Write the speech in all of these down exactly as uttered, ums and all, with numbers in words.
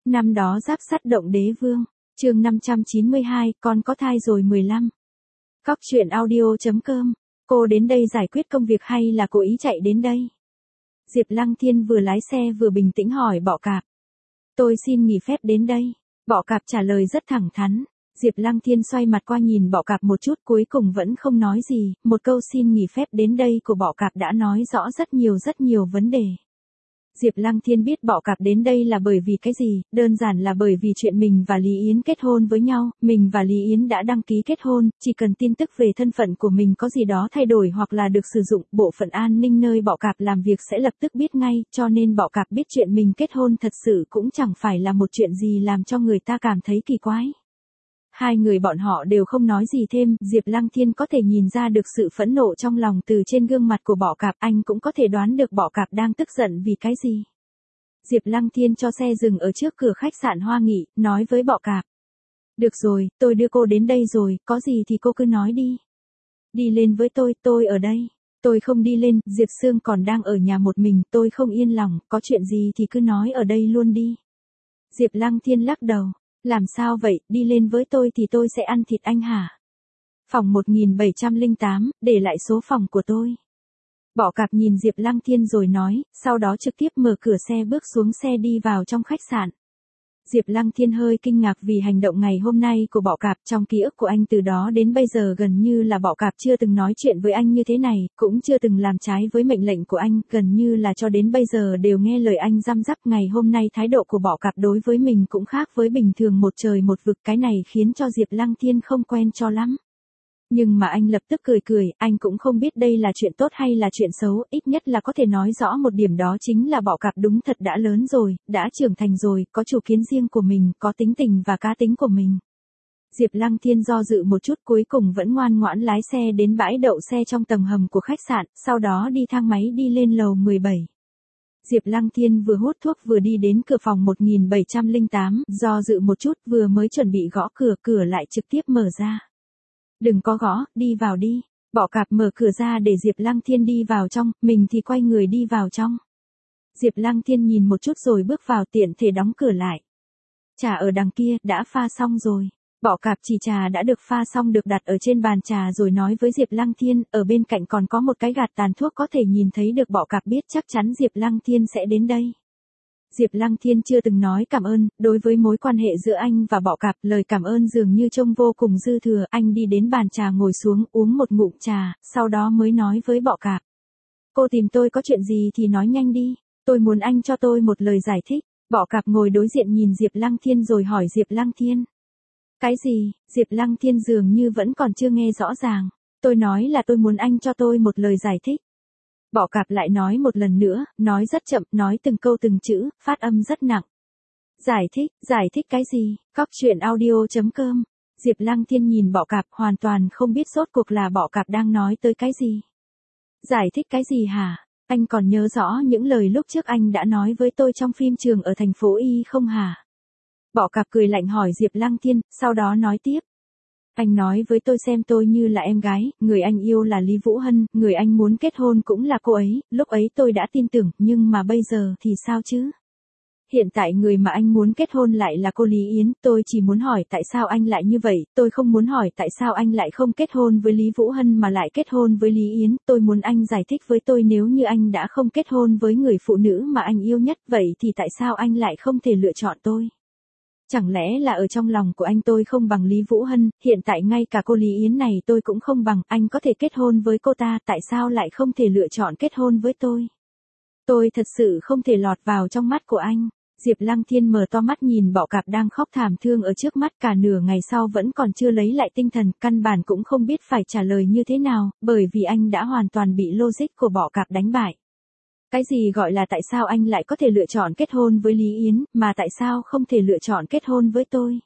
Năm đó Giáp Sắt động đế vương, chương năm trăm chín mươi hai, con có thai rồi mười lăm. Cóc truyện audio.com, cô đến đây giải quyết công việc hay là cố ý chạy đến đây? Diệp Lăng Thiên vừa lái xe vừa bình tĩnh hỏi Bọ Cạp. Tôi xin nghỉ phép đến đây. Bọ Cạp trả lời rất thẳng thắn. Diệp Lăng Thiên xoay mặt qua nhìn Bọ Cạp một chút cuối cùng vẫn không nói gì, một câu xin nghỉ phép đến đây của Bọ Cạp đã nói rõ rất nhiều rất nhiều vấn đề. Diệp Lăng Thiên biết Bọ Cạp đến đây là bởi vì cái gì, đơn giản là bởi vì chuyện mình và Lý Yến kết hôn với nhau, mình và Lý Yến đã đăng ký kết hôn, chỉ cần tin tức về thân phận của mình có gì đó thay đổi hoặc là được sử dụng, bộ phận an ninh nơi Bọ Cạp làm việc sẽ lập tức biết ngay, cho nên Bọ Cạp biết chuyện mình kết hôn thật sự cũng chẳng phải là một chuyện gì làm cho người ta cảm thấy kỳ quái. Hai người bọn họ đều không nói gì thêm, Diệp Lăng Thiên có thể nhìn ra được sự phẫn nộ trong lòng từ trên gương mặt của Bọ Cạp, anh cũng có thể đoán được Bọ Cạp đang tức giận vì cái gì. Diệp Lăng Thiên cho xe dừng ở trước cửa khách sạn Hoa Nghị, nói với Bọ Cạp. Được rồi, tôi đưa cô đến đây rồi, có gì thì cô cứ nói đi. Đi lên với tôi, tôi ở đây. Tôi không đi lên, Diệp Sương còn đang ở nhà một mình, tôi không yên lòng, có chuyện gì thì cứ nói ở đây luôn đi. Diệp Lăng Thiên lắc đầu. Làm sao vậy, đi lên với tôi thì tôi sẽ ăn thịt anh hả? Phòng một nghìn bảy trăm lẻ tám, để lại số phòng của tôi. Bọ Cạp nhìn Diệp Lăng Thiên rồi nói, sau đó trực tiếp mở cửa xe bước xuống xe đi vào trong khách sạn. Diệp Lăng Thiên hơi kinh ngạc vì hành động ngày hôm nay của Bọ Cạp, trong ký ức của anh từ đó đến bây giờ gần như là Bọ Cạp chưa từng nói chuyện với anh như thế này, cũng chưa từng làm trái với mệnh lệnh của anh, gần như là cho đến bây giờ đều nghe lời anh răm rắp. Ngày hôm nay thái độ của Bọ Cạp đối với mình cũng khác với bình thường một trời một vực, cái này khiến cho Diệp Lăng Thiên không quen cho lắm. Nhưng mà anh lập tức cười cười, anh cũng không biết đây là chuyện tốt hay là chuyện xấu, ít nhất là có thể nói rõ một điểm đó chính là Bọ Cạp đúng thật đã lớn rồi, đã trưởng thành rồi, có chủ kiến riêng của mình, có tính tình và cá tính của mình. Diệp Lăng Thiên do dự một chút cuối cùng vẫn ngoan ngoãn lái xe đến bãi đậu xe trong tầng hầm của khách sạn, sau đó đi thang máy đi lên lầu mười bảy. Diệp Lăng Thiên vừa hút thuốc vừa đi đến cửa phòng một nghìn bảy trăm lẻ tám, do dự một chút vừa mới chuẩn bị gõ cửa, cửa lại trực tiếp mở ra. Đừng có gõ, đi vào đi. Bọ Cạp mở cửa ra để Diệp Lăng Thiên đi vào trong, mình thì quay người đi vào trong. Diệp Lăng Thiên nhìn một chút rồi bước vào tiện thể đóng cửa lại. Trà ở đằng kia, đã pha xong rồi. Bọ Cạp chỉ trà đã được pha xong được đặt ở trên bàn trà rồi nói với Diệp Lăng Thiên, ở bên cạnh còn có một cái gạt tàn thuốc có thể nhìn thấy được. Bọ Cạp biết chắc chắn Diệp Lăng Thiên sẽ đến đây. Diệp Lăng Thiên chưa từng nói cảm ơn, đối với mối quan hệ giữa anh và Bọ Cạp, lời cảm ơn dường như trông vô cùng dư thừa, anh đi đến bàn trà ngồi xuống, uống một ngụm trà, sau đó mới nói với Bọ Cạp. Cô tìm tôi có chuyện gì thì nói nhanh đi, tôi muốn anh cho tôi một lời giải thích. Bọ Cạp ngồi đối diện nhìn Diệp Lăng Thiên rồi hỏi Diệp Lăng Thiên. Cái gì? Diệp Lăng Thiên dường như vẫn còn chưa nghe rõ ràng. Tôi nói là tôi muốn anh cho tôi một lời giải thích. Bọ Cạp lại nói một lần nữa, nói rất chậm, nói từng câu từng chữ, phát âm rất nặng. Giải thích, giải thích cái gì? Cóc truyện audio.com. Diệp Lăng Thiên nhìn Bọ Cạp hoàn toàn không biết rốt cuộc là Bọ Cạp đang nói tới cái gì. Giải thích cái gì hả? Anh còn nhớ rõ những lời lúc trước anh đã nói với tôi trong phim trường ở thành phố Y không hả? Bọ Cạp cười lạnh hỏi Diệp Lăng Thiên, sau đó nói tiếp. Anh nói với tôi xem tôi như là em gái, người anh yêu là Lý Vũ Hân, người anh muốn kết hôn cũng là cô ấy, lúc ấy tôi đã tin tưởng, nhưng mà bây giờ thì sao chứ? Hiện tại người mà anh muốn kết hôn lại là cô Lý Yến, tôi chỉ muốn hỏi tại sao anh lại như vậy, tôi không muốn hỏi tại sao anh lại không kết hôn với Lý Vũ Hân mà lại kết hôn với Lý Yến, tôi muốn anh giải thích với tôi nếu như anh đã không kết hôn với người phụ nữ mà anh yêu nhất, vậy thì tại sao anh lại không thể lựa chọn tôi? Chẳng lẽ là ở trong lòng của anh tôi không bằng Lý Vũ Hân, hiện tại ngay cả cô Lý Yến này tôi cũng không bằng, anh có thể kết hôn với cô ta, tại sao lại không thể lựa chọn kết hôn với tôi? Tôi thật sự không thể lọt vào trong mắt của anh. Diệp Lăng Thiên mở to mắt nhìn Bọ Cạp đang khóc thảm thương ở trước mắt, cả nửa ngày sau vẫn còn chưa lấy lại tinh thần, căn bản cũng không biết phải trả lời như thế nào, bởi vì anh đã hoàn toàn bị logic của Bọ Cạp đánh bại. Cái gì gọi là tại sao anh lại có thể lựa chọn kết hôn với Lý Yến, mà tại sao không thể lựa chọn kết hôn với tôi?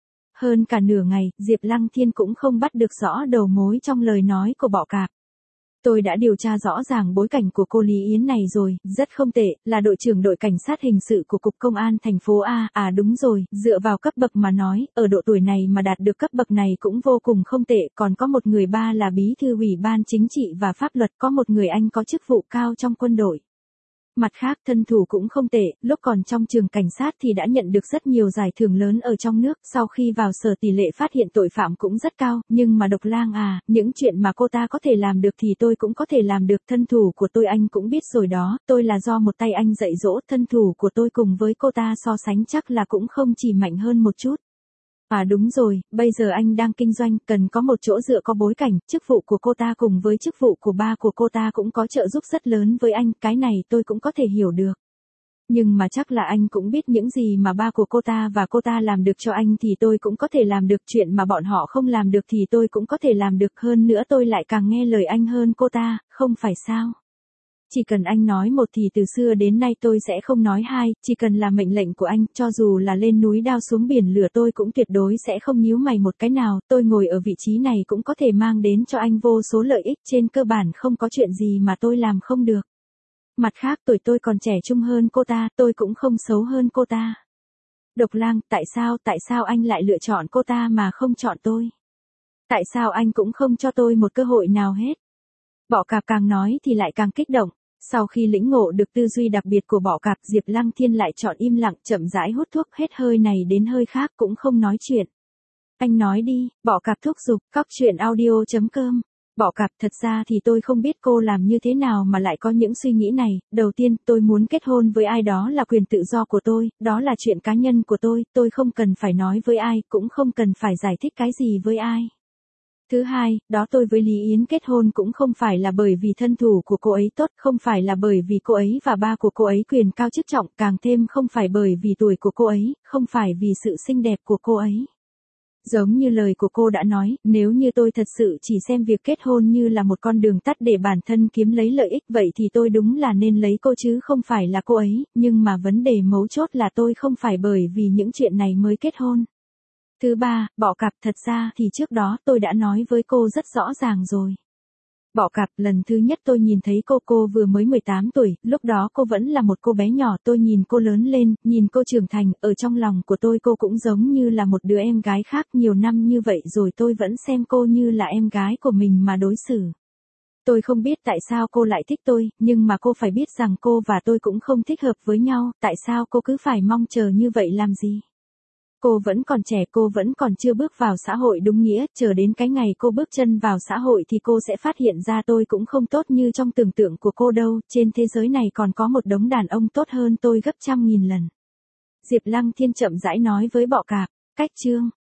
Hơn cả nửa ngày, Diệp Lăng Thiên cũng không bắt được rõ đầu mối trong lời nói của Bọ Cạp. Tôi đã điều tra rõ ràng bối cảnh của cô Lý Yến này rồi, rất không tệ, là đội trưởng đội cảnh sát hình sự của Cục Công an thành phố A, à đúng rồi, dựa vào cấp bậc mà nói, ở độ tuổi này mà đạt được cấp bậc này cũng vô cùng không tệ, còn có một người ba là bí thư ủy ban chính trị và pháp luật, có một người anh có chức vụ cao trong quân đội. Mặt khác thân thủ cũng không tệ, lúc còn trong trường cảnh sát thì đã nhận được rất nhiều giải thưởng lớn ở trong nước, sau khi vào sở tỷ lệ phát hiện tội phạm cũng rất cao, nhưng mà Độc Lang à, những chuyện mà cô ta có thể làm được thì tôi cũng có thể làm được, thân thủ của tôi anh cũng biết rồi đó, tôi là do một tay anh dạy dỗ, thân thủ của tôi cùng với cô ta so sánh chắc là cũng không chỉ mạnh hơn một chút. À đúng rồi, bây giờ anh đang kinh doanh, cần có một chỗ dựa có bối cảnh, chức vụ của cô ta cùng với chức vụ của ba của cô ta cũng có trợ giúp rất lớn với anh, cái này tôi cũng có thể hiểu được. Nhưng mà chắc là anh cũng biết những gì mà ba của cô ta và cô ta làm được cho anh thì tôi cũng có thể làm được, chuyện mà bọn họ không làm được thì tôi cũng có thể làm được, hơn nữa tôi lại càng nghe lời anh hơn cô ta, không phải sao? Chỉ cần anh nói một thì từ xưa đến nay tôi sẽ không nói hai, chỉ cần là mệnh lệnh của anh, cho dù là lên núi đao xuống biển lửa tôi cũng tuyệt đối sẽ không nhíu mày một cái nào, tôi ngồi ở vị trí này cũng có thể mang đến cho anh vô số lợi ích, trên cơ bản không có chuyện gì mà tôi làm không được. Mặt khác tuổi tôi còn trẻ trung hơn cô ta, tôi cũng không xấu hơn cô ta. Độc Lang, tại sao, tại sao anh lại lựa chọn cô ta mà không chọn tôi? Tại sao anh cũng không cho tôi một cơ hội nào hết? Bọ Cạp càng nói thì lại càng kích động. Sau khi lĩnh ngộ được tư duy đặc biệt của Bọ Cạp, Diệp Lăng Thiên lại chọn im lặng, chậm rãi hút thuốc, hết hơi này đến hơi khác cũng không nói chuyện. Anh nói đi, Bọ Cạp thúc giục. Cóc truyện audio chấm com. Bọ Cạp, thật ra thì tôi không biết cô làm như thế nào mà lại có những suy nghĩ này, đầu tiên, tôi muốn kết hôn với ai đó là quyền tự do của tôi, đó là chuyện cá nhân của tôi, tôi không cần phải nói với ai, cũng không cần phải giải thích cái gì với ai. Thứ hai, đó tôi với Lý Yến kết hôn cũng không phải là bởi vì thân thủ của cô ấy tốt, không phải là bởi vì cô ấy và ba của cô ấy quyền cao chức trọng, càng thêm không phải bởi vì tuổi của cô ấy, không phải vì sự xinh đẹp của cô ấy. Giống như lời của cô đã nói, nếu như tôi thật sự chỉ xem việc kết hôn như là một con đường tắt để bản thân kiếm lấy lợi ích, vậy thì tôi đúng là nên lấy cô chứ không phải là cô ấy, nhưng mà vấn đề mấu chốt là tôi không phải bởi vì những chuyện này mới kết hôn. Thứ ba, Bọ Cạp, thật ra thì trước đó tôi đã nói với cô rất rõ ràng rồi. Bọ Cạp, lần thứ nhất tôi nhìn thấy cô cô vừa mới mười tám tuổi, lúc đó cô vẫn là một cô bé nhỏ, tôi nhìn cô lớn lên, nhìn cô trưởng thành, ở trong lòng của tôi cô cũng giống như là một đứa em gái khác, nhiều năm như vậy rồi tôi vẫn xem cô như là em gái của mình mà đối xử. Tôi không biết tại sao cô lại thích tôi, nhưng mà cô phải biết rằng cô và tôi cũng không thích hợp với nhau, tại sao cô cứ phải mong chờ như vậy làm gì? Cô vẫn còn trẻ, cô vẫn còn chưa bước vào xã hội đúng nghĩa, chờ đến cái ngày cô bước chân vào xã hội thì cô sẽ phát hiện ra tôi cũng không tốt như trong tưởng tượng của cô đâu, trên thế giới này còn có một đống đàn ông tốt hơn tôi gấp trăm nghìn lần. Diệp Lăng Thiên chậm rãi nói với Bọ Cạp, cách chương